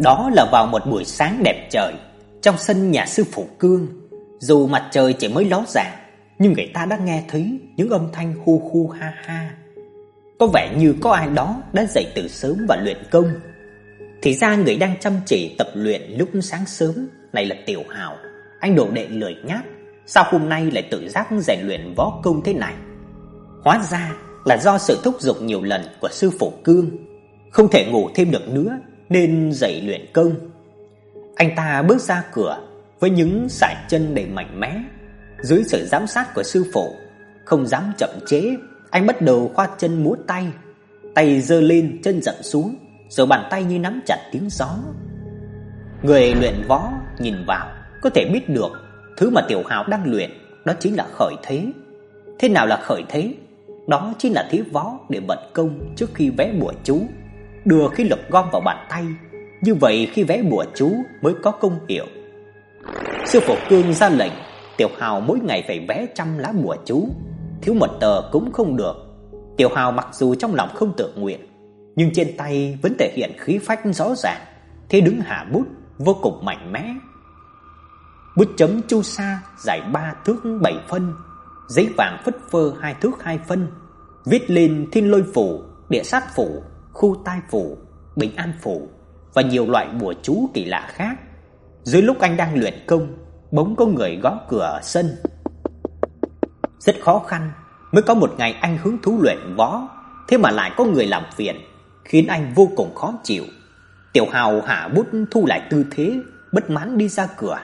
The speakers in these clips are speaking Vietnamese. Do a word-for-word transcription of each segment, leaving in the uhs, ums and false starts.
Đó là vào một buổi sáng đẹp trời, trong sân nhà sư phụ Cương. Dù mặt trời chỉ mới ló dạng, nhưng người ta đã nghe thấy những âm thanh hu hu ha ha. Có vẻ như có ai đó đã dậy từ sớm và luyện công. Thì ra người đang chăm chỉ tập luyện lúc sáng sớm này là Tiểu Hào. Anh đồ đệ lười nhác, sao hôm nay lại tự giác rèn luyện võ công thế này? Hóa ra là do sự thúc giục nhiều lần của sư phụ Cương, không thể ngủ thêm được nữa nên dậy luyện công. Anh ta bước ra cửa với những sải chân đầy mạnh mẽ. Dưới sự giám sát của sư phụ, không dám chậm trễ, anh bắt đầu khoa chân múa tay. Tay giơ lên, chân dậm xuống, rồi bàn tay như nắm chặt tiếng gió. Người luyện võ nhìn vào có thể biết được thứ mà Tiểu Hào đang luyện đó chính là khởi thế. Thế nào là khởi thế? Đó chính là thế võ để vận công trước khi vẽ bùa chú, đưa khí lực gom vào bàn tay. Như vậy khi vẽ bùa chú mới có công hiệu. Sư phụ Cương ra lệnh Tiểu Hào mỗi ngày phải vẽ trăm lá bùa chú, thiếu một tờ cũng không được. Tiểu Hào mặc dù trong lòng không tự nguyện, nhưng trên tay vẫn thể hiện khí phách rõ ràng. Thế đứng hạ bút vô cùng mạnh mẽ. Bút chấm chu sa dài ba thước bảy phân, giấy vàng phất phơ hai thước hai phân, viết lên Thiên Lôi Phủ, Địa Sát Phủ, Khu Tai Phủ, Bình An Phủ và nhiều loại bùa chú kỳ lạ khác. Dưới lúc anh đang luyện công, bỗng có người gõ cửa ở sân. Rất khó khăn mới có một ngày anh hứng thú luyện võ, thế mà lại có người làm phiền, khiến anh vô cùng khó chịu. Tiểu Hào hạ bút thu lại tư thế, bất mãn đi ra cửa.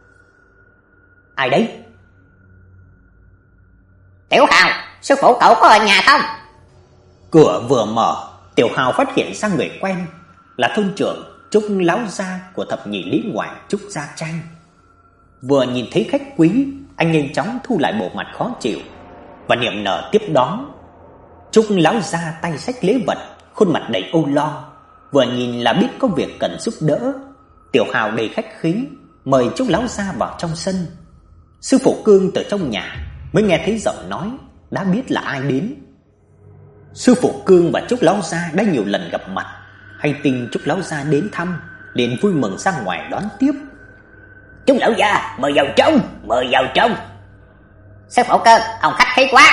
Ai đấy? Tiểu Hào, sư phụ cậu có ở nhà không? Cửa vừa mở, Tiểu Hào phát hiện ra người quen, là thôn trưởng Trúc lão gia của thập nhị lý ngoại Trúc Gia Tranh. Vừa nhìn thấy khách quý, anh nhanh chóng thu lại bộ mặt khó chịu và niềm nở tiếp đón. Trúc lão gia tay xách lễ vật, khuôn mặt đầy âu lo, vừa nhìn là biết có việc cần giúp đỡ. Tiểu Hào đầy khách khí mời Trúc lão gia vào trong sân. Sư phụ Cương từ trong nhà mới nghe thấy giọng nói, đã biết là ai đến. Sư phụ Cương và Trúc lão gia đã nhiều lần gặp mặt, hay tin Trúc lão gia đến thăm, liền vui mừng ra ngoài đón tiếp. Trúc lão gia, mời vào trong, mời vào trong. Sư phụ Cương, ông khách khí quá.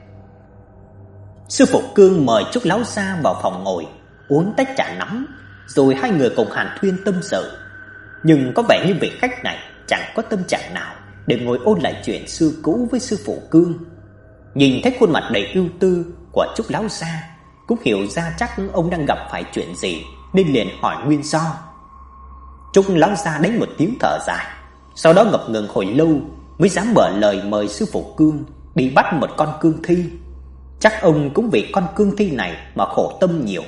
Sư phụ Cương mời Trúc lão gia vào phòng ngồi, uống tách trà nóng, rồi hai người cùng hàn thuyên tâm sự. Nhưng có vẻ như vị khách này chẳng có tâm trạng nào để ngồi ôn lại chuyện xưa cũ với sư phụ Cương. Nhìn thấy khuôn mặt đầy ưu tư của Trúc lão gia, cũng hiểu ra chắc ông đang gặp phải chuyện gì, nên liền hỏi nguyên do. Trúc lão gia đánh một tiếng thở dài, sau đó ngập ngừng hồi lâu mới dám mở lời mời sư phụ Cương đi bắt một con cương thi. Chắc ông cũng vì con cương thi này mà khổ tâm nhiều.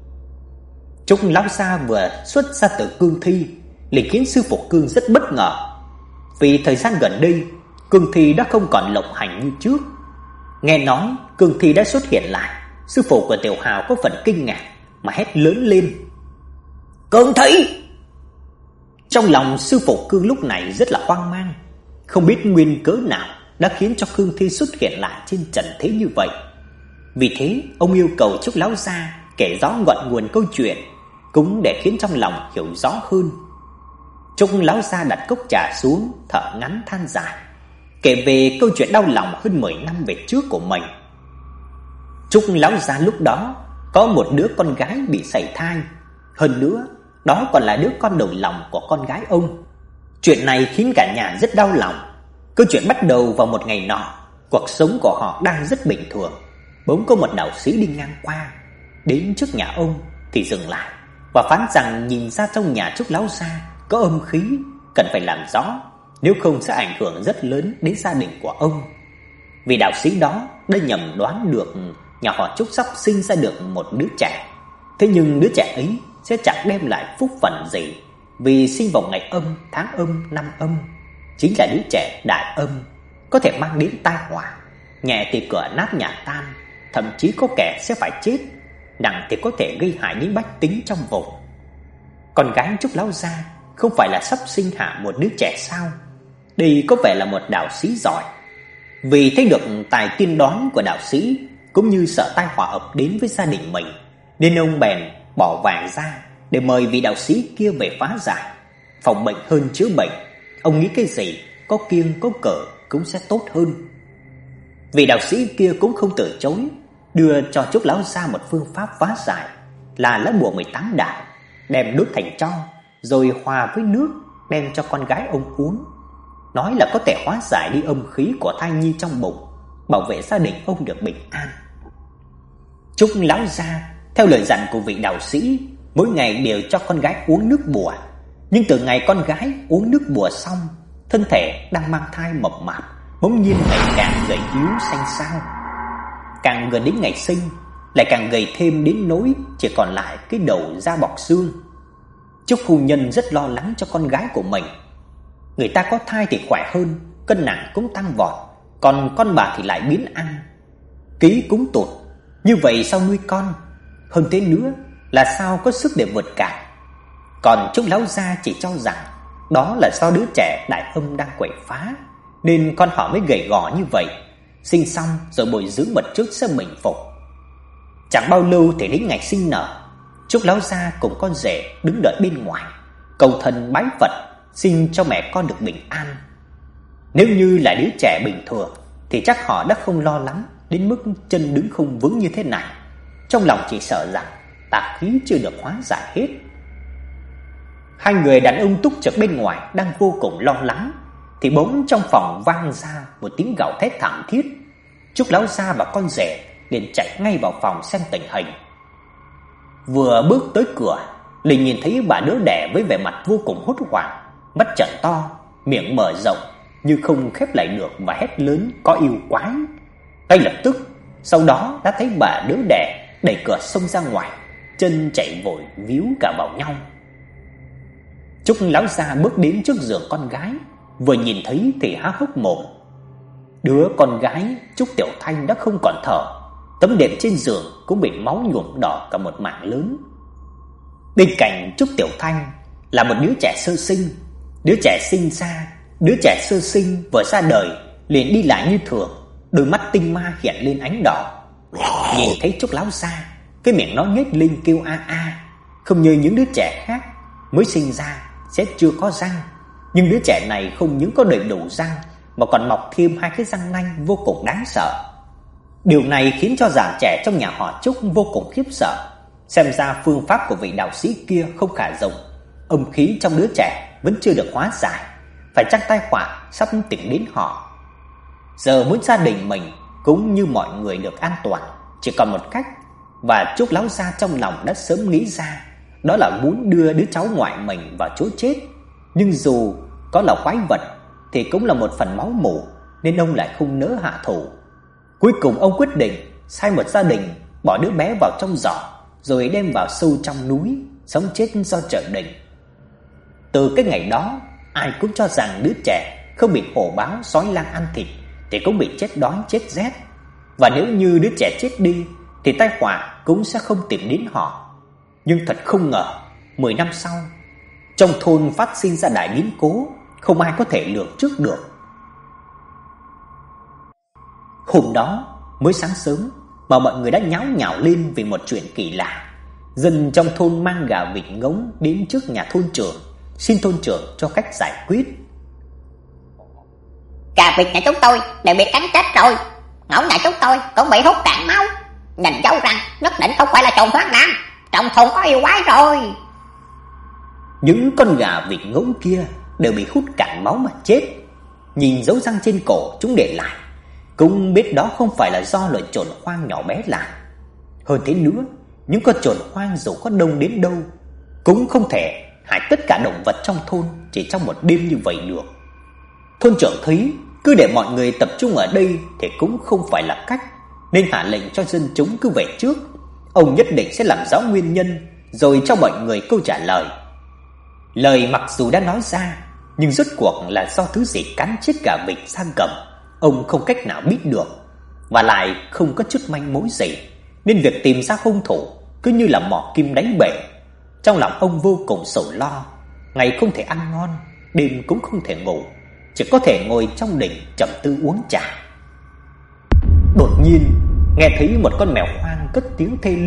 Trúc lão gia vừa xuất ra từ cương thi liền khiến sư phụ Cương rất bất ngờ. Vì thời gian gần đây, cương thi đã không còn lộng hành như trước. Nghe nói cương thi đã xuất hiện lại, sư phụ của Tiểu Hào có phần kinh ngạc mà hét lớn lên: "Cương thi!" Trong lòng sư phụ Cương lúc này rất là hoang mang, không biết nguyên cớ nào đã khiến cho cương thi xuất hiện lại trên trần thế như vậy. Vì thế, ông yêu cầu Trúc lão gia kể rõ ngọn nguồn câu chuyện, cũng để khiến trong lòng hiểu rõ hơn. Trúc lão gia đặt cốc trà xuống, thở ngắn than dài, kể về câu chuyện đau lòng hơn mười năm về trước của mình. Trúc lão gia lúc đó có một đứa con gái bị sảy thai, hơn nữa đó còn là đứa con đầu lòng của con gái ông. Chuyện này khiến cả nhà rất đau lòng. Câu chuyện bắt đầu vào một ngày nọ, cuộc sống của họ đang rất bình thường. Bỗng có một đạo sĩ đi ngang qua, đến trước nhà ông thì dừng lại và phán rằng nhìn ra trong nhà Trúc lão gia có âm khí, cần phải làm rõ, nếu không sẽ ảnh hưởng rất lớn đến gia đình của ông. Vì đạo sĩ đó đã nhầm đoán được nhà họ Trúc sắp sinh ra được một đứa trẻ. Thế nhưng đứa trẻ ấy sẽ chẳng đem lại phúc phận gì, vì sinh vào ngày âm, tháng âm, năm âm, chính là đứa trẻ đại âm, có thể mang đến tai họa. Nhẹ thì cửa nát nhà tan, thậm chí có kẻ sẽ phải chết, nặng thì có thể gây hại đến bách tính trong vùng. Con gái Trúc lão gia không phải là sắp sinh hạ một đứa trẻ sao? Đây có vẻ là một đạo sĩ giỏi. Vì thấy được tài tiên đoán của đạo sĩ, cũng như sợ tai họa ập đến với gia đình mình, nên ông bèn bỏ vàng ra để mời vị đạo sĩ kia về phá giải. Phòng bệnh hơn chữa bệnh, ông nghĩ cái gì có kiêng có cỡ cũng sẽ tốt hơn. Vị đạo sĩ kia cũng không từ chối, đưa cho Trúc lão gia một phương pháp phá giải là lá bùa mười tám đạo, đem đốt thành tro rồi hòa với nước đem cho con gái ông uống, nói là có thể hóa giải đi âm khí của thai nhi trong bụng, bảo vệ gia đình ông được bình an. Trúc lão gia theo lời dặn của vị đạo sĩ, mỗi ngày đều cho con gái uống nước bùa. Nhưng từ ngày con gái uống nước bùa xong, thân thể đang mang thai mập mạp bỗng nhiên ngày càng gầy yếu xanh xao. Càng gần đến ngày sinh, lại càng gầy thêm đến nỗi chỉ còn lại cái đầu da bọc xương. Trúc phu nhân rất lo lắng cho con gái của mình. Người ta có thai thì khỏe hơn, cân nặng cũng tăng vọt, còn con bà thì lại biến ăn, ký cũng tụt. Như vậy sao nuôi con? Hơn thế nữa là sao có sức để vượt cạn? Còn Trúc lão gia chỉ cho rằng đó là do đứa trẻ đại âm đang quậy phá, nên con họ mới gầy gò như vậy. Sinh xong rồi bồi dưỡng một chút sẽ bình phục. Chẳng bao lâu thì đến ngày sinh nở, Trúc lão gia cùng con rể đứng đợi bên ngoài, cầu thần bái Phật xin cho mẹ con được bình an. Nếu như là đứa trẻ bình thường thì chắc họ đã không lo lắng đến mức chân đứng không vững như thế này. Trong lòng chỉ sợ rằng tà khí chưa được hóa giải hết. Hai người đàn ông túc trực bên ngoài đang vô cùng lo lắng thì bỗng trong phòng vang ra một tiếng gào thét thảm thiết. Trúc lão gia và con rể liền chạy ngay vào phòng xem tình hình. Vừa bước tới cửa, liền nhìn thấy bà đứa đẻ với vẻ mặt vô cùng hốt hoảng, mắt trợn to, miệng mở rộng như không khép lại được và hét lớn có yêu quái. Ngay lập tức, sau đó đã thấy bà đứa đẻ đẩy cửa xông ra ngoài, chân chạy vội víu cả vào nhau. Trúc lão gia bước đến trước giường con gái, vừa nhìn thấy thì há hốc mồm. Đứa con gái Trúc Tiểu Thanh đã không còn thở, tấm đệm trên giường cũng bị máu nhuộm đỏ cả một mảng lớn. Bên cạnh Trúc Tiểu Thanh là một đứa trẻ sơ sinh. Đứa trẻ sinh ra, đứa trẻ sơ sinh vừa ra đời liền đi lại như thường, đôi mắt tinh ma hiện lên ánh đỏ. Nhìn thấy Trúc lão gia, cái miệng nó nhếch lên kêu a a, không như những đứa trẻ khác mới sinh ra sẽ chưa có răng, nhưng đứa trẻ này không những có đầy đủ răng mà còn mọc thêm hai cái răng nanh vô cùng đáng sợ. Điều này khiến cho già trẻ trong nhà họ Trúc vô cùng khiếp sợ. Xem ra phương pháp của vị đạo sĩ kia không khả dụng, âm khí trong đứa trẻ vẫn chưa được hóa giải, phải chăng tai họa sắp tìm đến họ. Giờ muốn gia đình mình cũng như mọi người được an toàn chỉ còn một cách, và Trúc lão gia trong lòng đã sớm nghĩ ra, đó là muốn đưa đứa cháu ngoại mình vào chỗ chết. Nhưng dù có là quái vật thì cũng là một phần máu mủ, nên ông lại không nỡ hạ thủ. Cuối cùng ông quyết định sai một gia đình bỏ đứa bé vào trong giỏ, rồi đem vào sâu trong núi, sống chết do trời định. Từ cái ngày đó, ai cũng cho rằng đứa trẻ không bị hổ báo sói lang ăn thịt thì cũng bị chết đói chết rét, và nếu như đứa trẻ chết đi thì tai họa cũng sẽ không tìm đến họ. Nhưng thật không ngờ, mười năm sau, trong thôn phát sinh ra đại biến cố không ai có thể lường trước được. Hôm đó mới sáng sớm mà mọi người đã nháo nhào lên vì một chuyện kỳ lạ. Dân trong thôn mang gà vịt ngỗng đến trước nhà thôn trưởng, xin thôn trưởng cho cách giải quyết. Gà vịt nhà chúng tôi đều bị cắn chết rồi, ngỗng nhà chúng tôi cũng bị hút cạn máu. Nhìn dấu rằng nhất định không phải là trùng thoát nạn, trong thôn có yêu quái rồi. Những con gà vịt ngỗng kia đều bị hút cạn máu mà chết. Nhìn dấu răng trên cổ chúng để lại, cũng biết đó không phải là do loài chồn hoang nhỏ bé làm. Hơn thế nữa, những con chồn hoang dù có đông đến đâu cũng không thể hại tất cả động vật trong thôn chỉ trong một đêm như vậy được. Thôn trưởng thấy cứ để mọi người tập trung ở đây thì cũng không phải là cách, nên hạ lệnh cho dân chúng cứ về trước. Ông nhất định sẽ làm rõ nguyên nhân rồi cho mọi người câu trả lời. Lời mặc dù đã nói ra, nhưng rốt cuộc là do thứ gì cắn chết gà vịt da cầm, ông không cách nào biết được, và lại không có chút manh mối gì, nên việc tìm ra hung thủ cứ như là mò kim đáy bể. Trong lòng ông vô cùng sầu lo, ngày không thể ăn ngon, đêm cũng không thể ngủ, chỉ có thể ngồi trong đình trầm tư uống trà. Đột nhiên nghe thấy một con mèo hoang cất tiếng thê lương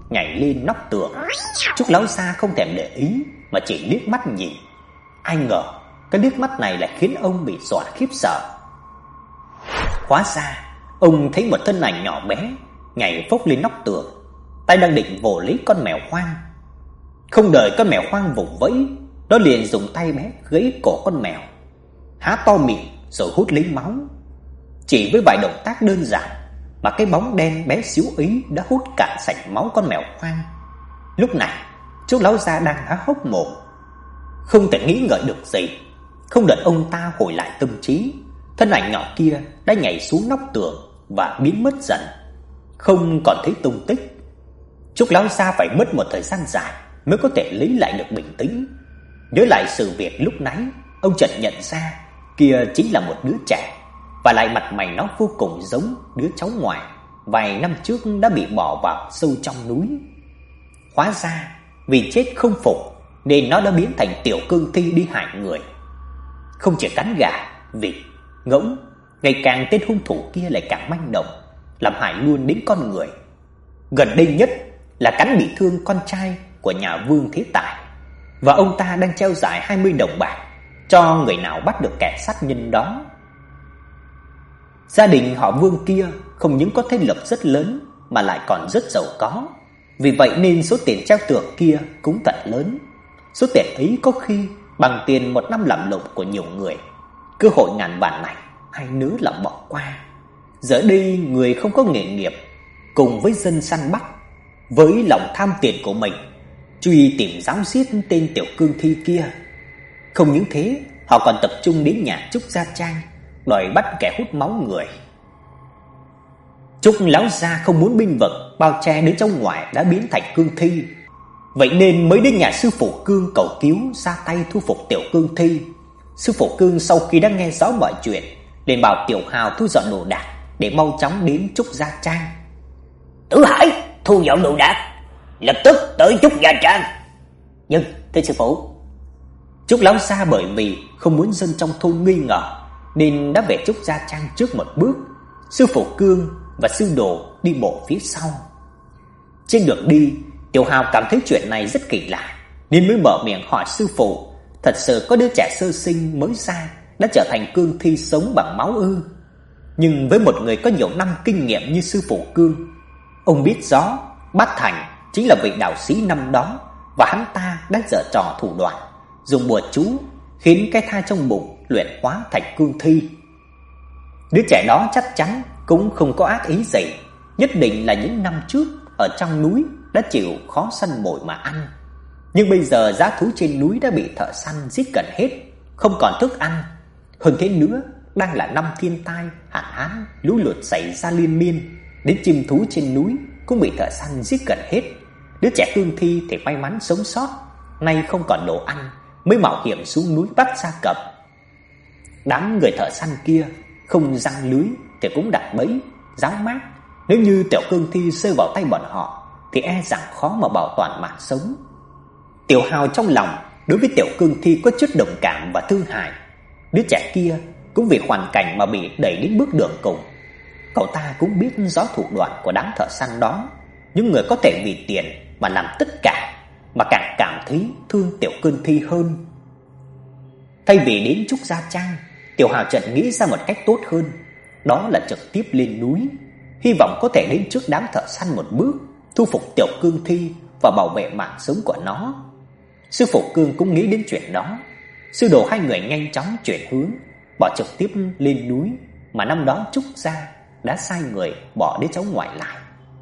nhảy lên nóc tường. Trúc lão gia không thèm để ý mà chỉ liếc mắt nhìn. Ai ngờ cái liếc mắt này lại khiến ông bị dọa khiếp sợ. Hóa ra ông thấy một thân ảnh nhỏ bé nhảy phốc lên nóc tường, tay đang định vồ lấy con mèo hoang. Không đợi con mèo hoang vùng vẫy, nó liền dùng tay bé gãy cổ con mèo, há to miệng rồi hút lấy máu. Chỉ với vài động tác đơn giản mà cái bóng đen bé xíu ấy đã hút cạn sạch máu con mèo hoang. Lúc này, chú lão gia đang há hốc mồm, không thể nghĩ ngợi được gì. Không đợi ông ta hồi lại tâm trí, thân ảnh nhỏ kia đã nhảy xuống nóc tường và biến mất dần, không còn thấy tung tích. Trúc lão gia phải mất một thời gian dài mới có thể lấy lại được bình tĩnh. Nhớ lại sự việc lúc nãy, ông chợt nhận ra kia chính là một đứa trẻ, và lại mặt mày nó vô cùng giống đứa cháu ngoại vài năm trước đã bị bỏ vào sâu trong núi. Hóa ra vì chết không phục nên nó đã biến thành tiểu cương thi đi hại người. Không chỉ cắn gà, vịt, ngỗng, ngày càng tên hung thủ kia lại càng manh động, làm hại luôn đến con người. Gần đây nhất là cắn bị thương con trai của nhà Vương Thế Tài, và ông ta đang treo giải hai mươi đồng bạc cho người nào bắt được kẻ sát nhân đó. Gia đình họ Vương kia không những có thế lực rất lớn mà lại còn rất giàu có, vì vậy nên số tiền treo thưởng kia cũng thật lớn. Số tiền ấy có khi bằng tiền một năm làm lụng của nhiều người. Cơ hội ngàn vàng này ai nỡ lòng bỏ qua. Giờ đây người không có nghề nghiệp cùng với dân săn bắt, với lòng tham tiền của mình, truy tìm giáo giết tên tiểu cương thi kia. Không những thế, họ còn tập trung đến nhà Trúc Gia Trang đòi bắt kẻ hút máu người. Trúc lão gia không muốn binh vực bao che đến trong ngoài đã biến thành cương thi, vậy nên mới đến nhà sư phụ Cương cầu cứu ra tay thu phục tiểu cương thi. Sư phụ Cương sau khi đã nghe rõ mọi chuyện, liền bảo Tiểu Hào thu dọn đồ đạc để mau chóng đến Trúc Gia Trang. Tử Hải, thu dọn đồ đạc, lập tức tới Trúc Gia Trang. Nhưng thưa sư phụ. Trúc lão gia bởi vì không muốn dân trong thôn nghi ngờ nên đã về Trúc Gia Trang trước một bước. Sư phụ Cương và sư đồ đi bộ phía sau. Trên đường đi, Tiểu Hào cảm thấy chuyện này rất kỳ lạ nên mới mở miệng hỏi sư phụ, thật sự có đứa trẻ sơ sinh mới ra đã trở thành cương thi sống bằng máu ư? Nhưng với một người có nhiều năm kinh nghiệm như sư phụ Cương, ông biết rõ Bát Thành chính là vị đạo sĩ năm đó, và hắn ta đã giở trò thủ đoạn dùng bùa chú khiến cái thai trong bụng luyện hóa thành cương thi. Đứa trẻ đó chắc chắn cũng không có ác ý gì, nhất định là những năm trước ở trong núi đã chịu khó săn mồi mà ăn. Nhưng bây giờ dã thú trên núi đã bị thợ săn giết gần hết, không còn thức ăn. Hơn thế nữa, đang là năm thiên tai, hạn hán, lũ lụt xảy ra liên miên, đến chim thú trên núi cũng bị thợ săn giết gần hết. Đứa trẻ cương thi thì may mắn sống sót, nay không còn đồ ăn mới mạo hiểm xuống núi bắt gia cầm. Đám người thợ săn kia không giăng lưới thì cũng đặt bẫy, giáo mát. Nếu như tiểu cương thi rơi vào tay bọn họ thì e rằng khó mà bảo toàn mạng sống. Tiểu Hào trong lòng đối với tiểu cương thi có chút đồng cảm và thương hại. Đứa trẻ kia cũng vì hoàn cảnh mà bị đẩy đến bước đường cùng. Cậu ta cũng biết rõ thủ đoạn của đám thợ săn đó, những người có thể vì tiền mà làm tất cả, mà càng cảm thấy thương tiểu cương thi hơn. Thay vì đến Trúc Gia Trang, Tiểu Hào chợt nghĩ ra một cách tốt hơn, đó là trực tiếp lên núi, hy vọng có thể đến trước đám thợ săn một bước, thu phục tiểu cương thi và bảo vệ mạng sống của nó. Sư phụ Cương cũng nghĩ đến chuyện đó. Sư đồ hai người nhanh chóng chuyển hướng, bỏ trực tiếp lên núi mà năm đó Trúc Gia đã sai người bỏ đứa cháu ngoại lại.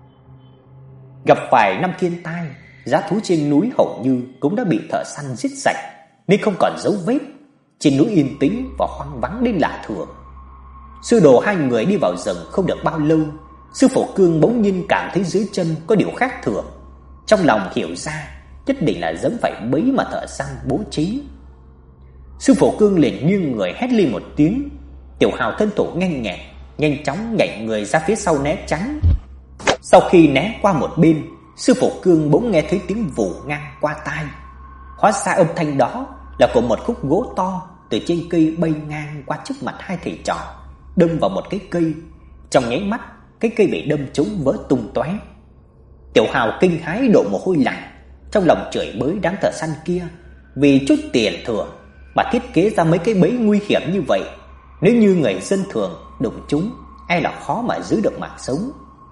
Gặp phải năm thiên tai, dã thú trên núi hầu như cũng đã bị thợ săn giết sạch nên không còn dấu vết. Trên núi yên tĩnh và hoang vắng đến lạ thường. Sư đồ hai người đi vào rừng không được bao lâu, sư phụ Cương bỗng nhiên cảm thấy dưới chân có điều khác thường. Trong lòng hiểu ra nhất định là giống phải bẫy mà thợ săn bố trí. Sư phụ Cương liền nghiêng người hét lên một tiếng. Tiểu Hào thân thủ nhanh nhẹn, nhanh chóng nhảy người ra phía sau né tránh. Sau khi né qua một bên, sư phụ Cương bỗng nghe thấy tiếng vù ngang qua tai. Hóa ra âm thanh đó là của một khúc gỗ to từ trên cây bay ngang qua trước mặt hai thầy trò, đâm vào một cái cây. Trong nháy mắt, cái cây bị đâm trúng vỡ tung tóe. Tiểu Hào kinh hãi đổ mồ hôi lạnh, trong lòng chửi bới đám thợ săn kia vì chút tiền thưởng mà thiết kế ra mấy cái bẫy nguy hiểm như vậy. Nếu như người dân thường đụng chúng, e là khó mà giữ được mạng sống.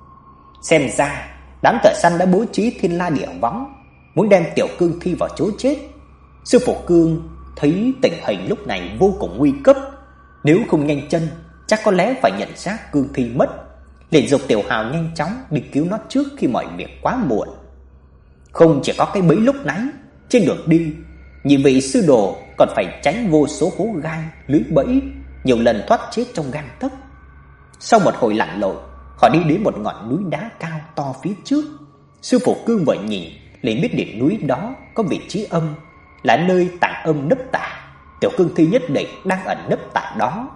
Xem ra đám thợ săn đã bố trí thiên la địa võng, muốn đem Tiểu Cương Thi vào chỗ chết. Sư phụ Cương thấy tình hình lúc này vô cùng nguy cấp, nếu không nhanh chân chắc có lẽ phải nhận xác Cương Thi mất, liền dục Tiểu Hào nhanh chóng đi cứu nó trước khi mọi việc quá muộn. Không chỉ có cái bẫy lúc nãy, trên đường đi, nhị vị sư đồ còn phải tránh vô số hố gai, lưới bẫy, nhiều lần thoát chết trong gang tấc. Sau một hồi lặn lội, họ đi đến một ngọn núi đá cao to phía trước. Sư phụ Cương vừa nhìn liền biết đỉnh núi đó có vị trí âm, là nơi tàng âm nấp tà. Tiểu Cương Thi nhất định đang ẩn nấp tại đó.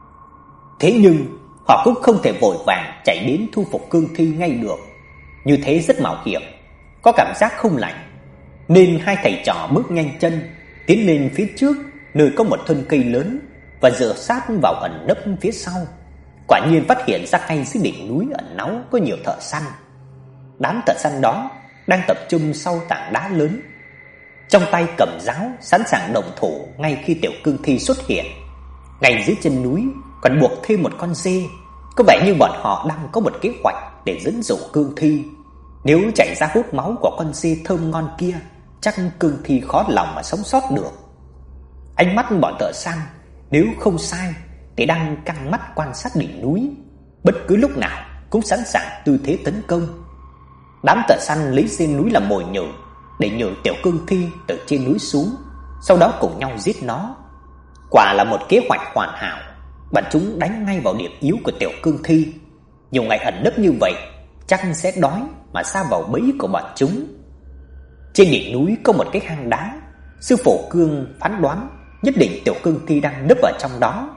Thế nhưng họ cũng không thể vội vàng chạy đến thu phục Cương Thi ngay được, như thế rất mạo hiểm, có cảm giác không lành, nên hai thầy trò bước nhanh chân tiến lên phía trước, nơi có một thân cây lớn và dựa sát vào ẩn nấp phía sau. Quả nhiên phát hiện ra ngay dưới đỉnh núi ẩn náu có nhiều thợ săn. Đám thợ săn đó đang tập trung sau tảng đá lớn, trong tay cầm giáo sẵn sàng động thủ ngay khi Tiểu Cương Thi xuất hiện. Ngay dưới chân núi còn buộc thêm một con dê, có vẻ như bọn họ đang có một kế hoạch để dẫn dụ Cương Thi. Nếu chạy ra hút máu của con dê thơm ngon kia, chắc Cương Thi khó lòng mà sống sót được. Ánh mắt bọn thợ săn nếu không sai thì đang căng mắt quan sát đỉnh núi, bất cứ lúc nào cũng sẵn sàng tư thế tấn công. Đám thợ săn lấy dê núi làm mồi nhử để nhử Tiểu Cương Thi từ trên núi xuống, sau đó cùng nhau giết nó. Quả là một kế hoạch hoàn hảo, bọn chúng đánh ngay vào điểm yếu của Tiểu Cương Thi. Nhiều ngày ẩn nấp như vậy, chắc sẽ đói mà sa vào bẫy của bọn chúng. Trên đỉnh núi có một cái hang đá, sư phụ Cương phán đoán nhất định Tiểu Cương Thi đang nấp ở trong đó.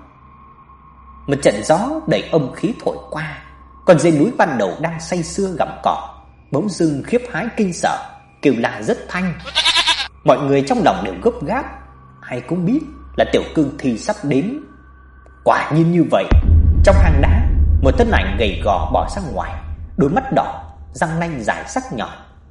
Một trận gió đầy âm khí thổi qua, con dê núi ban đầu đang say sưa gặm cỏ, bỗng dưng khiếp hãi kinh sợ, kêu la rất thanh. Mọi người trong lòng đều gấp gáp, ai cũng biết là Tiểu Cương Thi sắp đến. Quả nhiên như vậy, trong hang đá, một thân ảnh gầy gò bò ra ngoài, đôi mắt đỏ, răng nanh dài sắc nhọn.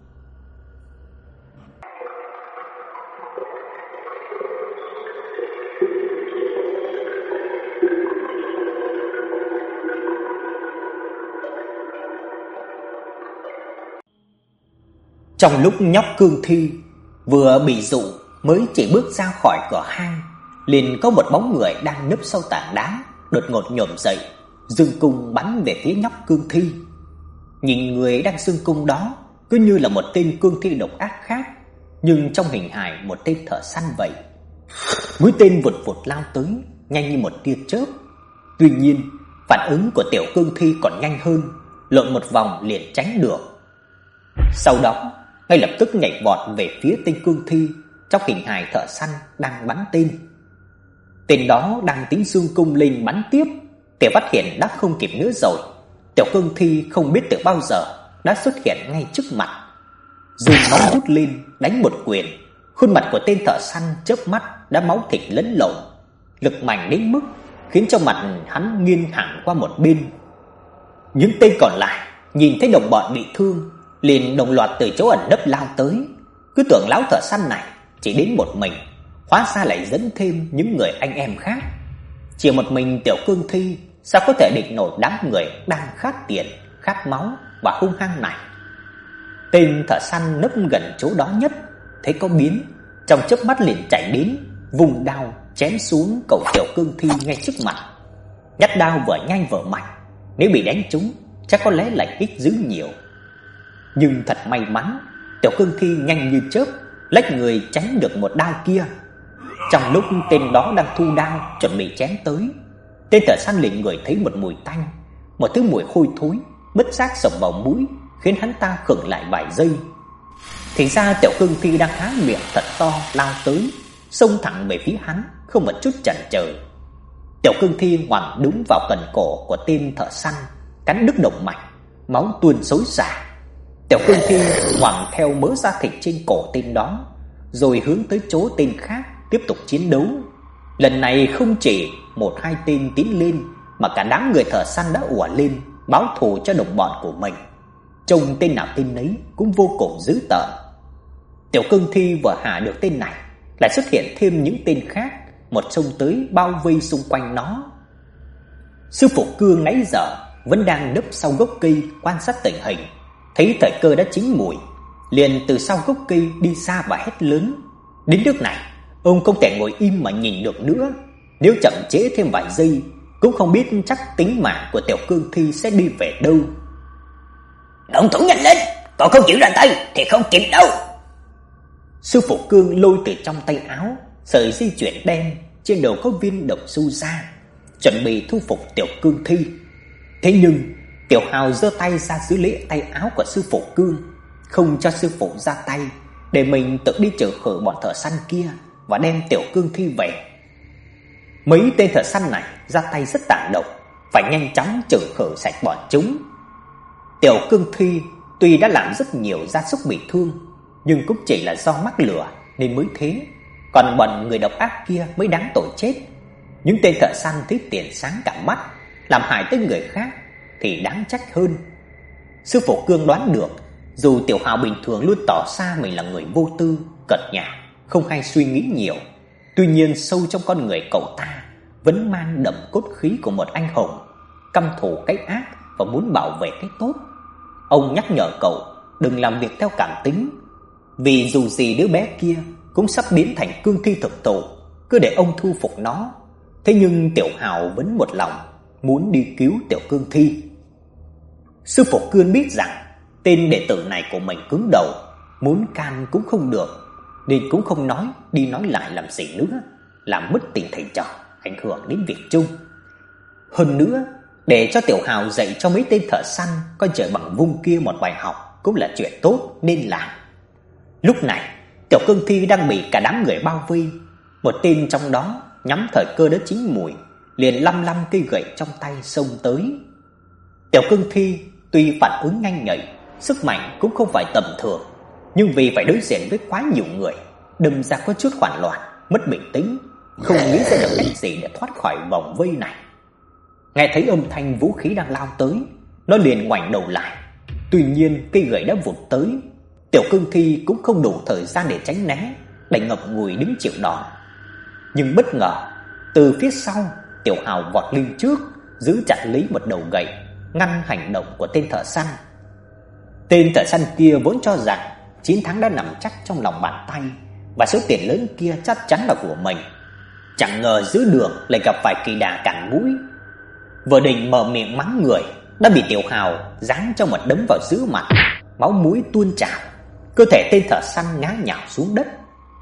Trong lúc nhóc Cương Thi vừa bị dụ mới chỉ bước ra khỏi cửa hang, liền có một bóng người đang núp sau tảng đá đột ngột nhổm dậy, giương cung bắn về phía nhóc Cương Thi. Nhìn người đang giương cung đó cứ như là một tên Cương Thi độc ác khác, nhưng trong hình hài một tên thợ săn vậy. Mũi tên vụt vụt lao tới, nhanh như một tia chớp. Tuy nhiên, phản ứng của Tiểu Cương Thi còn nhanh hơn, lộn một vòng liền tránh được. Sau đó, ngay lập tức nhảy vọt về phía tên Cương Thi trong hình hài thợ săn đang bắn tên. Tên đó đang tính giương cung lên bắn tiếp, thì phát hiện đã không kịp nữa rồi. Tiểu Cương Thi không biết từ bao giờ đã xuất hiện ngay trước mặt, dùng móng vuốt lên đánh một quyền. Khuôn mặt của tên thợ săn chớp mắt đã máu thịt lẫn lộn, lực mạnh đến mức khiến cho mặt hắn nghiêng hẳn qua một bên. Những tên còn lại nhìn thấy đồng bọn bị thương, liền đồng loạt từ chỗ ẩn nấp lao tới. Cứ tưởng lão thợ săn này chỉ đến một mình, hóa ra lại dẫn thêm những người anh em khác. Chỉ một mình Tiểu Cương Thi sao có thể địch nổi đám người đang khát tiền, khát máu và hung hăng này. Tên thợ săn nấp gần chỗ đó nhất thấy có biến, trong chớp mắt liền chạy đến, vùng đao chém xuống cậu Tiểu Cương Thi ngay trước mặt. Nhát đao vừa nhanh vừa mạnh, nếu bị đánh trúng chắc có lẽ là ít dữ nhiều. Nhưng thật may mắn, Tiểu Cương Thi nhanh như chớp lách người tránh được một đao kia. Trong lúc tên đó đang thu đao chuẩn bị chém tới, tên thợ săn liền ngửi thấy một mùi tanh, một thứ mùi hôi thối bất giác xộc vào mũi, khiến hắn ta khựng lại vài giây. Thì ra Tiểu Cương Thi đang há miệng thật to lao tới, xông thẳng về phía hắn, không một chút chần chừ. Tiểu Cương Thi ngoằn đúng vào cần cổ của tên thợ săn, cắn đứt động mạch, máu tuôn xối xả. Tiểu Cương Thi ngoằn theo mớ da thịt trên cổ tên đó, rồi hướng tới chỗ tên khác tiếp tục chiến đấu. Lần này không chỉ một hai tên tiến lên, mà cả đám người thợ săn đã ùa lên báo thù cho đồng bọn của mình. trông tên nào tên nấy cũng vô cùng dữ tợn. Tiểu Cương Thi vừa hạ được tên này, lại xuất hiện thêm những tên khác, một xông tới bao vây xung quanh nó. Sư phụ Cương nãy giờ vẫn đang nấp sau gốc cây quan sát tình hình, thấy thời cơ đã chín mùi, liền từ sau gốc cây đi xa và hét lớn. Đến nước này, ông không thể ngồi im mà nhìn được nữa, nếu chậm trễ thêm vài giây, cũng không biết chắc tính mạng của Tiểu Cương Thi sẽ đi về đâu. Động thủ nhanh lên, còn không chịu ra tay thì không kịp đâu. Sư phụ Cương lôi từ trong tay áo sợi dây chuyền đen trên đầu có viên đồng xu ra, chuẩn bị thu phục Tiểu Cương Thi. Thế nhưng Tiểu Hào giơ tay ra giữ lấy tay áo của sư phụ Cương, không cho sư phụ ra tay, để mình tự đi trừ khử bọn thợ săn kia và đem Tiểu Cương Thi về. Mấy tên thợ săn này ra tay rất tàn độc, phải nhanh chóng trừ khử sạch bọn chúng. Tiểu Cương Thi tuy đã làm rất nhiều gia súc bị thương, nhưng cũng chỉ là do mắc lửa nên mới thế, còn bọn người độc ác kia mới đáng tội chết. Những tên thợ săn thấy tiền sáng cả mắt, làm hại tới người khác thì đáng trách hơn. Sư phụ Cương đoán được, dù Tiểu Hào bình thường luôn tỏ ra mình là người vô tư, cợt nhả, không hay suy nghĩ nhiều, tuy nhiên sâu trong con người cậu ta vẫn mang đậm cốt khí của một anh hùng, căm thù cái ác và muốn bảo vệ cái tốt. Ông nhắc nhở cậu đừng làm việc theo cảm tính, vì dù gì đứa bé kia cũng sắp biến thành cương thi thực thụ, cứ để ông thu phục nó. Thế nhưng Tiểu Hào vẫn một lòng muốn đi cứu Tiểu Cương Thi. Sư phụ Cương biết rằng tên đệ tử này của mình cứng đầu, muốn can cũng không được, nên cũng không nói đi nói lại làm gì nữa, làm mất tình thầy trò, ảnh hưởng đến việc chung. Hơn nữa, để cho Tiểu Hào dạy cho mấy tên thợ săn coi trời bằng vung kia một bài học cũng là chuyện tốt nên làm. Lúc này, Tiểu Cương Thi đang bị cả đám người bao vây. Một tên trong đó nhắm thời cơ đã chín mùi, liền lăm lăm cây gậy trong tay xông tới. Tiểu Cương Thi tuy phản ứng nhanh nhạy, sức mạnh cũng không phải tầm thường, nhưng vì phải đối diện với quá nhiều người, đâm ra có chút hoảng loạn, mất bình tĩnh, không nghĩ ra được cách gì để thoát khỏi vòng vây này. Nghe thấy âm thanh vũ khí đang lao tới, nó liền ngoảnh đầu lại. Tuy nhiên cây gậy đã vụt tới, Tiểu Cương Thi cũng không đủ thời gian để tránh né, đành ngậm ngùi đứng chịu đòn. Nhưng bất ngờ, từ phía sau, Tiểu Hào vọt lên trước, giữ chặt lấy một đầu gậy, ngăn hành động của tên thợ săn. Tên thợ săn kia vốn cho rằng chiến thắng đã nằm chắc trong lòng bàn tay, và số tiền lớn kia chắc chắn là của mình. Chẳng ngờ giữa đường lại gặp phải kỳ đà cản mũi. Vừa định mở miệng mắng người, đã bị Tiểu Hào giáng cho một đấm vào giữa mặt, máu mũi tuôn trào, cơ thể tên thợ săn ngã nhào xuống đất.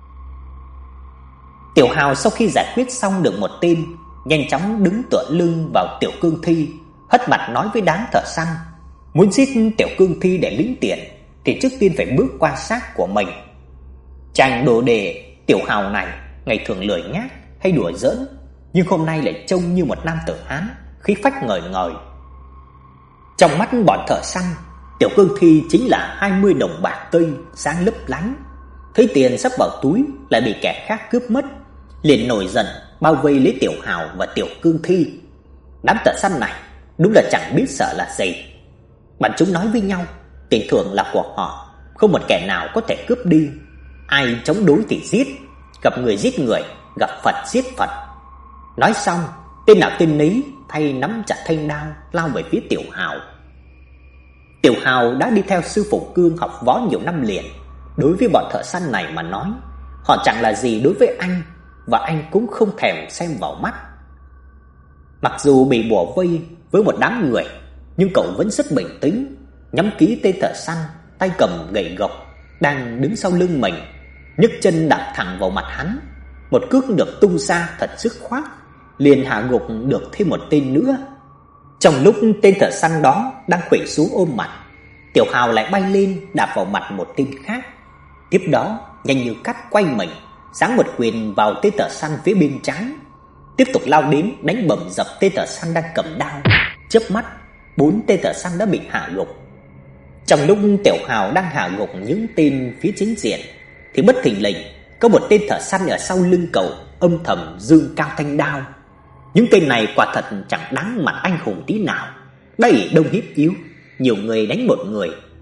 Tiểu Hào sau khi giải quyết xong được một tên, nhanh chóng đứng tựa lưng vào Tiểu Cương Thi, hất mặt nói với đám thợ săn, muốn giết Tiểu Cương Thi để lĩnh tiền thì trước tiên phải bước qua xác của mình. Chàng đồ đệ Tiểu Hào này ngày thường lười nhác hay đùa giỡn, nhưng hôm nay lại trông như một nam tử Hán, khí phách ngời ngời. Trong mắt bọn thợ săn, Tiểu Cương Thi chính là hai mươi đồng bạc tây sáng lấp lánh. Thấy tiền sắp vào túi lại bị kẻ khác cướp mất, liền nổi giận bao vây lấy Tiểu Hào và Tiểu Cương Thi. Đám thợ săn này đúng là chẳng biết sợ là gì. Bọn chúng nói với nhau, tiền thưởng là của họ, không một kẻ nào có thể cướp đi. Ai chống đối thì giết, gặp người giết người, gặp Phật giết Phật. Nói xong, tên nào tên nấy thay nắm chặt thanh đao lao về phía Tiểu Hào. Tiểu Hào đã đi theo sư phụ Cương học võ nhiều năm liền, đối với bọn thợ săn này mà nói, họ chẳng là gì đối với anh, và anh cũng không thèm xem vào mắt. Mặc dù bị bủa vây với một đám người, nhưng cậu vẫn rất bình tĩnh, nhắm kỹ tên thợ săn tay cầm gậy gộc đang đứng sau lưng mình, nhấc chân đạp thẳng vào mặt hắn. Một cước được tung ra thật dứt khoát, liền hạ gục được thêm một tên nữa. Trong lúc tên thợ săn đó đang khuỵu xuống ôm mặt, Tiểu Hào lại bay lên đạp vào mặt một tên khác. Tiếp đó nhanh như cắt quay mình, giáng một quyền vào tên thợ săn phía bên trái, tiếp tục lao đến đánh bầm dập tên thợ săn đang cầm đao. Chớp mắt, bốn tên thợ săn đã bị hạ gục. Trong lúc Tiểu Hào đang hạ gục những tên phía chính diện, thì bất thình lình có một tên thợ săn ở sau lưng cậu âm thầm giương cao thanh đao. Những tên này quả thật chẳng đáng mặt anh hùng tí nào, đây đông hiếp yếu, nhiều người đánh một người,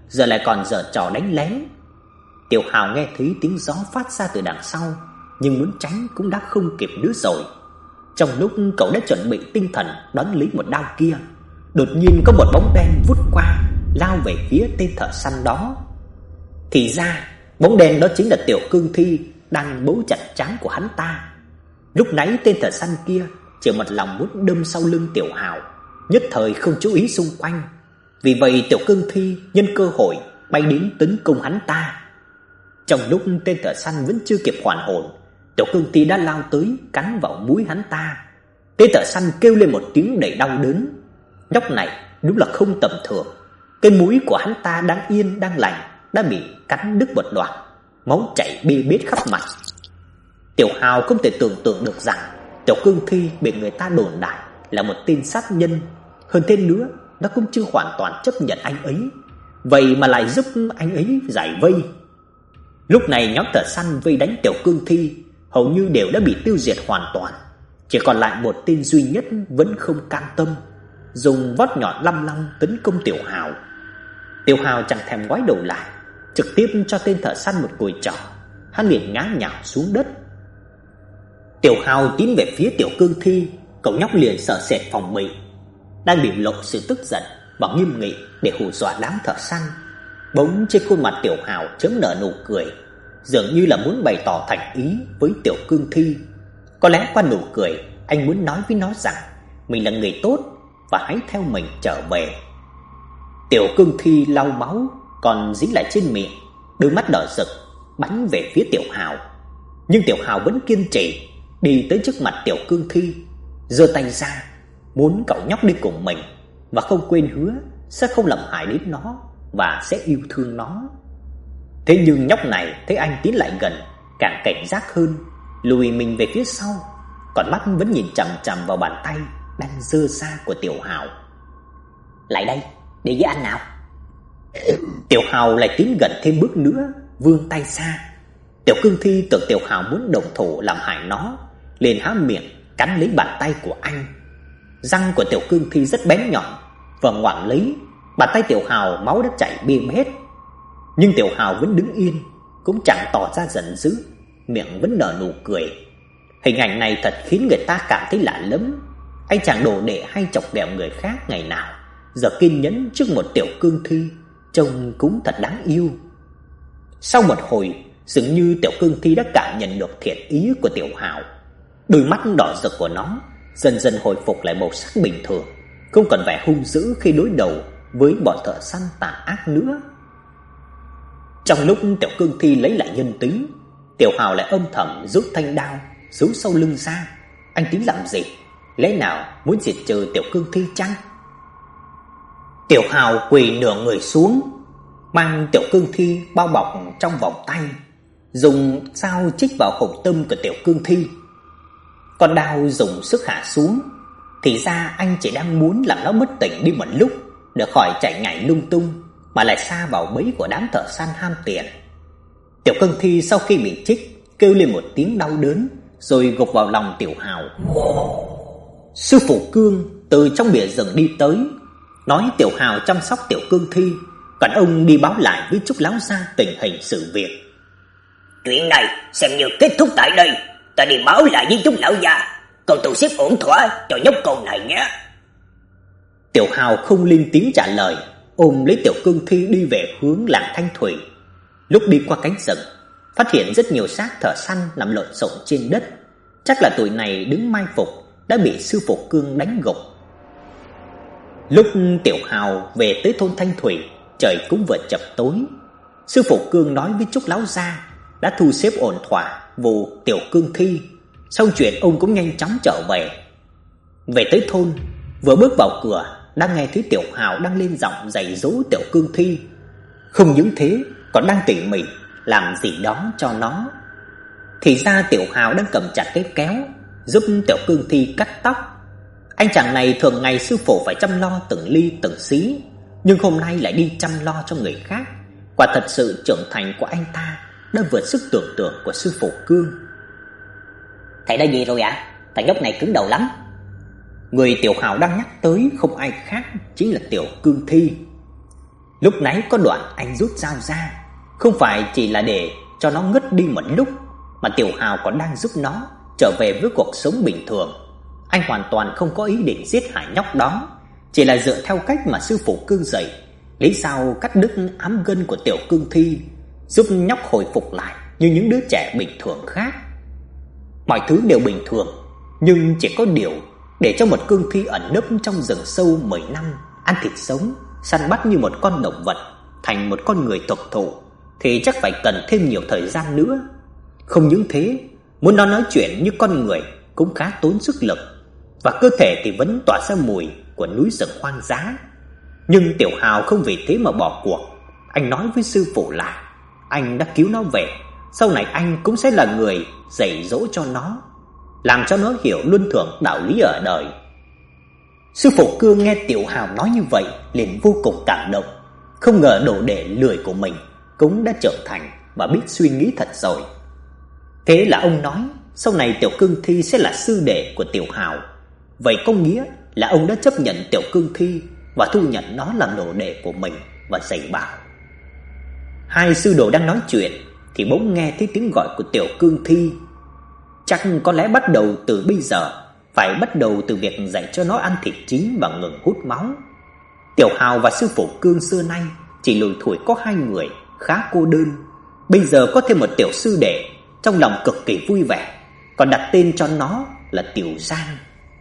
giờ lại còn giở trò đánh lén. Tiểu Hào nghe thấy tiếng gió phát ra từ đằng sau, nhưng muốn tránh cũng đã không kịp nữa rồi. Trong lúc cậu đã chuẩn bị tinh thần đón lấy một đao kia, đột nhiên có một bóng đen vút qua, lao về phía tên thợ săn đó. Thì ra, bóng đen đó chính là Tiểu Cương Thi đang bấu chặt trán của hắn ta. Lúc nãy tên thợ săn kia chỉ một lòng muốn đâm sau lưng Tiểu Hào, nhất thời không chú ý xung quanh. Vì vậy Tiểu Cương Thi nhân cơ hội bay đến tấn công hắn ta. Trong lúc tên thợ săn vẫn chưa kịp hoàn hồn, Tiểu Cương Thi đã lao tới cắn vào mũi hắn ta. Tên thợ săn kêu lên một tiếng đầy đau đớn. Nhóc này đúng là không tầm thường. Cái mũi của hắn ta đang yên đang lành đã bị cắn đứt một đoạn, máu chảy bê bết khắp mặt. Tiểu Hào không thể tưởng tượng được rằng Tiểu Cương Thi bị người ta đồn đại là một tên sát nhân. Hơn thế nữa, nó cũng chưa hoàn toàn chấp nhận anh ấy, vậy mà lại giúp anh ấy giải vây. Lúc này nhóm thợ săn vây đánh Tiểu Cương Thi hầu như đều đã bị tiêu diệt hoàn toàn. Chỉ còn lại một tên duy nhất vẫn không cam tâm, dùng vót nhọn lăm lăm tấn công Tiểu Hào. Tiểu Hào chẳng thèm ngoái đầu lại, trực tiếp cho tên thợ săn một cùi chỏ, hắn liền ngã nhào xuống đất. Tiểu Hào tiến về phía Tiểu Cương Thi, cậu nhóc liền sợ sệt phòng bị, đang biểu lộ sự tức giận và nghiêm nghị để hù dọa đám thợ săn. Bỗng trên khuôn mặt Tiểu Hào chớm nở nụ cười, dường như là muốn bày tỏ thành ý với Tiểu Cương Thi. Có lẽ qua nụ cười, anh muốn nói với nó rằng mình là người tốt và hãy theo mình trở về. Tiểu Cương Thi lau máu còn dính lại trên miệng, đôi mắt đỏ rực bắn về phía Tiểu Hào. Nhưng Tiểu Hào vẫn kiên trì đi tới trước mặt Tiểu Cương Thi, giơ tay ra muốn cậu nhóc đi cùng mình, và không quên hứa sẽ không làm hại đến nó và sẽ yêu thương nó. Thế nhưng nhóc này thấy anh tiến lại gần, càng cảnh giác hơn, lùi mình về phía sau, còn mắt vẫn nhìn chằm chằm vào bàn tay đang giơ ra của Tiểu Hào. Lại đây, đi với anh nào. Tiểu Hào lại tiến gần thêm bước nữa, vươn tay ra. Tiểu Cương Thi tưởng Tiểu Hào muốn động thủ làm hại nó, liền há miệng cắn lấy bàn tay của anh. Răng của Tiểu Cương Thi rất bén nhọn, và ngoạm lấy bàn tay Tiểu Hào, máu đã chảy bê bết. Nhưng Tiểu Hào vẫn đứng yên, cũng chẳng tỏ ra giận dữ, miệng vẫn nở nụ cười. Hình ảnh này thật khiến người ta cảm thấy lạ lẫm. Anh chàng đồ đệ hay chọc ghẹo người khác ngày nào, giờ kiên nhẫn trước một Tiểu Cương Thi, trông cũng thật đáng yêu. Sau một hồi, dường như Tiểu Cương Thi đã cảm nhận được thiện ý của Tiểu Hào. Đôi mắt đỏ rực của nó dần dần hồi phục lại màu sắc bình thường, không còn vẻ hung dữ khi đối đầu với bọn thợ săn tà ác nữa. Trong lúc Tiểu Cương Thi lấy lại nhân tính, Tiểu Hào lại âm thầm rút thanh đao giấu sau lưng ra. Anh tính làm gì? Lẽ nào muốn diệt trừ Tiểu Cương Thi chăng? Tiểu Hào quỳ nửa người xuống, mang Tiểu Cương Thi bao bọc trong vòng tay, dùng dao chích vào hộc tâm của Tiểu Cương Thi. Con đao dùng sức hạ xuống, thì ra anh chỉ đang muốn làm nó bất tỉnh đi một lúc, để khỏi chạy nhảy lung tung mà lại sa vào bẫy của đám thợ săn ham tiền. Tiểu Cương Thi sau khi bị chích kêu lên một tiếng đau đớn, rồi gục vào lòng Tiểu Hào. Sư phụ Cương từ trong bìa rừng đi tới, nói Tiểu Hào chăm sóc Tiểu Cương Thi, còn ông đi báo lại với Trúc lão gia tình hình sự việc. Chuyện này xem như kết thúc tại đây, ta đi báo lại với Trúc lão gia, còn tụ xếp ổn thỏa cho nhóc con này nhé. Tiểu Hào không lên tiếng trả lời, ôm lấy Tiểu Cương Thi đi về hướng làng Thanh Thủy. Lúc đi qua cánh rừng, phát hiện rất nhiều xác thợ săn nằm lộn xộn trên đất, chắc là tụi này đứng mai phục đã bị sư phụ Cương đánh gục. Lúc Tiểu Hào về tới thôn Thanh Thủy, trời cũng vừa chập tối. Sư phụ Cương nói với Trúc lão gia đã thu xếp ổn thỏa vụ Tiểu Cương Thi, xong chuyện ông cũng nhanh chóng trở về. Về tới thôn, vừa bước vào cửa đang nghe thấy Tiểu Hào đang lên giọng dạy dỗ Tiểu Cương Thi. Không những thế, còn đang tỉ mỉ làm gì đó cho nó. Thì ra Tiểu Hào đang cầm chặt cái kéo giúp Tiểu Cương Thi cắt tóc. Anh chàng này thường ngày sư phụ phải chăm lo từng ly từng xí, nhưng hôm nay lại đi chăm lo cho người khác. Quả thật sự trưởng thành của anh ta đã vượt sức tưởng tượng của sư phụ Cương. Thầy đã gì rồi ạ? À? Thằng nhóc này cứng đầu lắm. Người Tiểu Hào đang nhắc tới không ai khác chính là Tiểu Cương Thi. Lúc nãy có đoạn anh rút dao ra, không phải chỉ là để cho nó ngất đi một lúc, mà Tiểu Hào còn đang giúp nó trở về với cuộc sống bình thường. Anh hoàn toàn không có ý định giết hại nhóc đó, chỉ là dựa theo cách mà sư phụ Cương dạy, lý sao cắt đứt ám gân của Tiểu Cương Thi, giúp nhóc hồi phục lại như những đứa trẻ bình thường khác. Mọi thứ đều bình thường, nhưng chỉ có điều để cho một cương thi ẩn nấp trong rừng sâu mười năm, ăn thịt sống, săn bắt như một con động vật thành một con người thực thụ thì chắc phải cần thêm nhiều thời gian nữa. Không những thế, muốn nó nói chuyện như con người cũng khá tốn sức lực, và cơ thể thì vẫn tỏa ra mùi của núi rừng hoang dã. Nhưng Tiểu Hào không vì thế mà bỏ cuộc. Anh nói với sư phụ là anh đã cứu nó về, sau này anh cũng sẽ là người dạy dỗ cho nó, làm cho nó hiểu luân thường đạo lý ở đời. Sư phụ Cương nghe Tiểu Hào nói như vậy liền vô cùng cảm động. Không ngờ đồ đệ lười của mình cũng đã trưởng thành và biết suy nghĩ thật rồi. Thế là ông nói sau này Tiểu Cương Thi sẽ là sư đệ của Tiểu Hào. Vậy có nghĩa là ông đã chấp nhận Tiểu Cương Thi và thu nhận nó làm đồ đệ của mình và dạy bảo. Hai sư đồ đang nói chuyện thì bỗng nghe thấy tiếng gọi của Tiểu Cương Thi. Chắc có lẽ bắt đầu từ bây giờ phải bắt đầu từ việc dạy cho nó ăn thịt chín và ngừng hút máu. Tiểu Hào và sư phụ Cương xưa nay chỉ lủi thủi có hai người, khá cô đơn. Bây giờ có thêm một tiểu sư đệ, trong lòng cực kỳ vui vẻ, còn đặt tên cho nó là Tiểu Giang.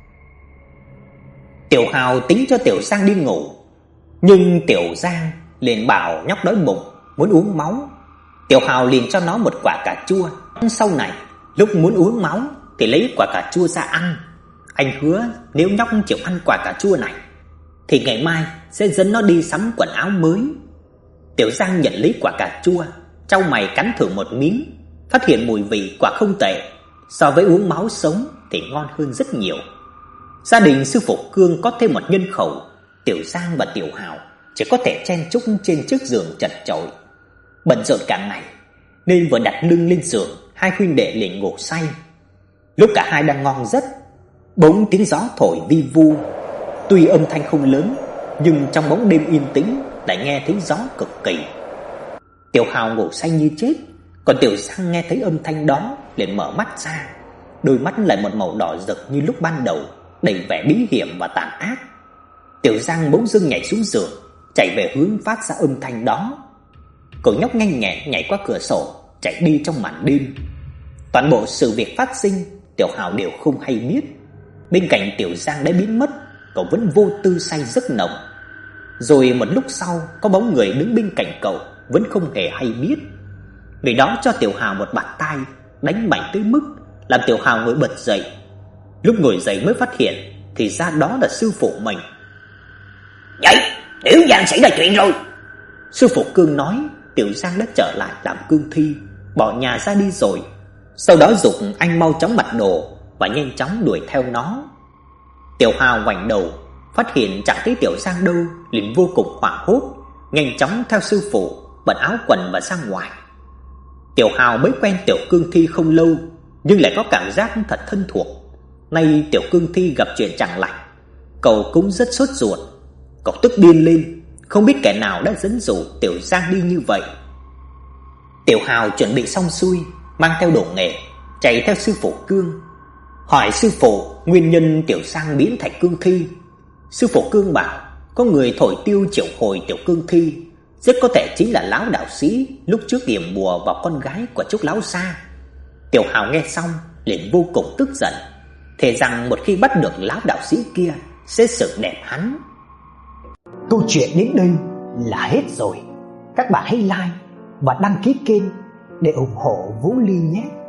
Tiểu Hào tính cho Tiểu Giang đi ngủ, nhưng Tiểu Giang liền bảo nhóc đói bụng, muốn uống máu. Tiểu Hào liền cho nó một quả cà chua. Sau này lúc muốn uống máu thì lấy quả cà chua ra ăn. Anh hứa nếu nhóc chịu ăn quả cà chua này thì ngày mai sẽ dẫn nó đi sắm quần áo mới. Tiểu Giang nhận lấy quả cà chua, trao mày cắn thử một miếng, phát hiện mùi vị quả không tệ, so với uống máu sống thì ngon hơn rất nhiều. Gia đình sư phụ Cương có thêm một nhân khẩu, Tiểu Giang và Tiểu Hào chỉ có thể chen chúc trên chiếc giường chật chội. Bận rộn cả ngày nên vừa đặt lưng lên giường, hai huynh đệ liền ngủ say. Lúc cả hai đang ngon giấc, bỗng tiếng gió thổi vi vu. Tuy âm thanh không lớn, nhưng trong bóng đêm yên tĩnh lại nghe thấy gió cực kỳ. Tiểu Hào ngủ say như chết, còn Tiểu Giang nghe thấy âm thanh đó liền mở mắt ra, đôi mắt lại một màu đỏ rực như lúc ban đầu, đầy vẻ bí hiểm và tàn ác. Tiểu Giang bỗng dưng nhảy xuống giường, chạy về hướng phát ra âm thanh đó. Cậu nhóc nhanh nhẹn nhảy qua cửa sổ, chạy đi trong màn đêm. Toàn bộ sự việc phát sinh, Tiểu Hào đều không hay biết. Bên cạnh Tiểu Giang đã biến mất, cậu vẫn vô tư say giấc nồng. Rồi một lúc sau, có bóng người đứng bên cạnh cậu, vẫn không hề hay biết. Người đó cho Tiểu Hào một bạt tai, đánh mạnh tới mức làm Tiểu Hào ngồi bật dậy. Lúc ngồi dậy mới phát hiện thì ra đó là sư phụ mình. Vậy, Tiểu Giang xảy ra chuyện rồi. Sư phụ Cương nói Tiểu Giang đã trở lại làm cương thi, bỏ nhà ra đi rồi. Sau đó giục anh mau chóng mặc đồ và nhanh chóng đuổi theo nó. Tiểu Hào ngoảnh đầu, phát hiện chẳng thấy Tiểu Giang đâu, liền vô cùng hoảng hốt, nhanh chóng theo sư phụ bận áo quần và ra ngoài. Tiểu Hào mới quen Tiểu Cương Thi không lâu, nhưng lại có cảm giác thật thân thuộc. Nay Tiểu Cương Thi gặp chuyện chẳng lành, cậu cũng rất sốt ruột. Cậu tức điên lên, không biết kẻ nào đã dẫn dụ Tiểu Giang đi như vậy. Tiểu Hào chuẩn bị xong xuôi, mang theo đồ nghề, chạy theo sư phụ Cương, hỏi sư phụ nguyên nhân Tiểu Giang biến thành cương thi. Sư phụ Cương bảo có người thổi tiêu triệu hồi Tiểu Cương Thi, rất có thể chính là lão đạo sĩ lúc trước điểm bùa vào con gái của Trúc lão gia. Tiểu Hào nghe xong liền vô cùng tức giận, thề rằng một khi bắt được lão đạo sĩ kia sẽ xử đẹp hắn. Câu chuyện đến đây là hết rồi. Các bạn hãy like và đăng ký kênh để ủng hộ Vũ Ly nhé.